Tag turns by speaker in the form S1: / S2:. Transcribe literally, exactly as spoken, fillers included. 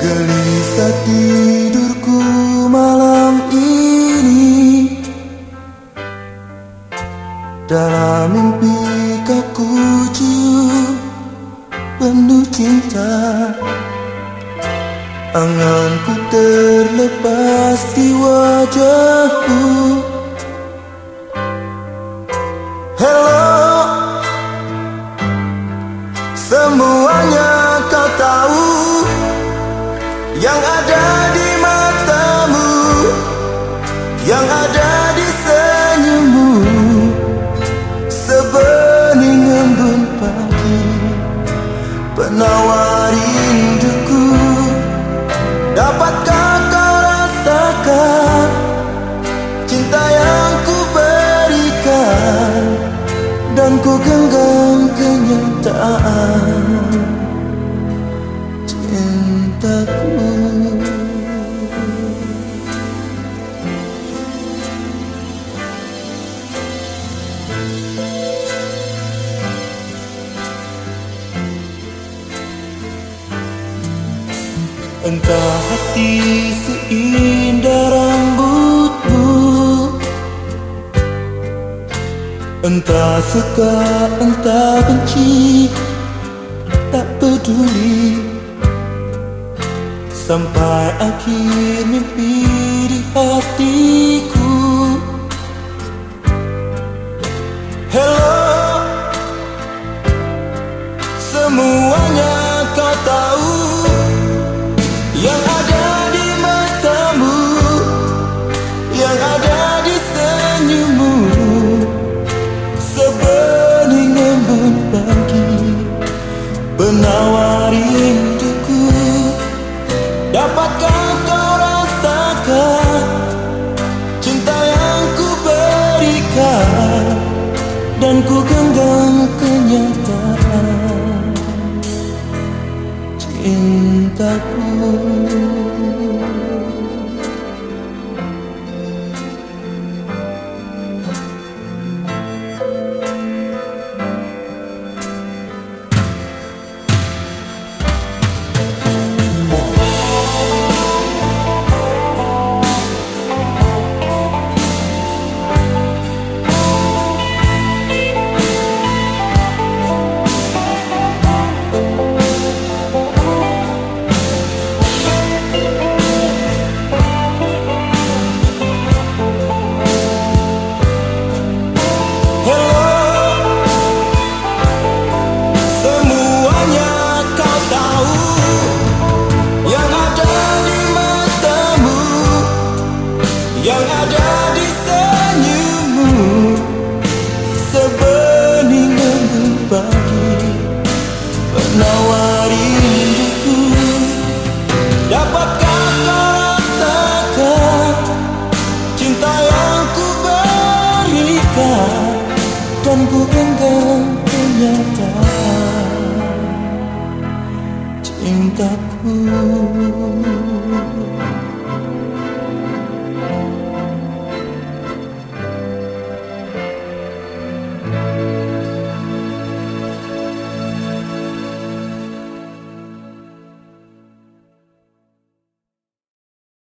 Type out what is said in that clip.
S1: Gelisah tidurku malam ini, dalam mimpi kau ku cium penuh cinta. Anganku terlepas di wajahmu. Hello, semuanya kau tahu, yang ada di matamu, yang ada di senyummu. Sebening embun pagi, penawar rinduku. Dapatkah kau rasakan cinta yang ku berikan, dan ku genggam kenyataan cintaku. Entah hati seindah rambutmu, entah suka entah benci, tak peduli, sampai akhir mimpi di hatiku. Hello, semuanya kau tahu, yang ada di matamu, yang ada di senyummu. Sebening embun pagi, penawar rinduku. Dapatkah kau rasakan cinta yang ku berikan, dan ku genggam kenyataan cintaku. Yang ada di senyummu, sebening embun pagi, penawar rinduku. Dapatkah kau rasakan cinta yang ku berikan, dan ku genggam kenyataan cintaku.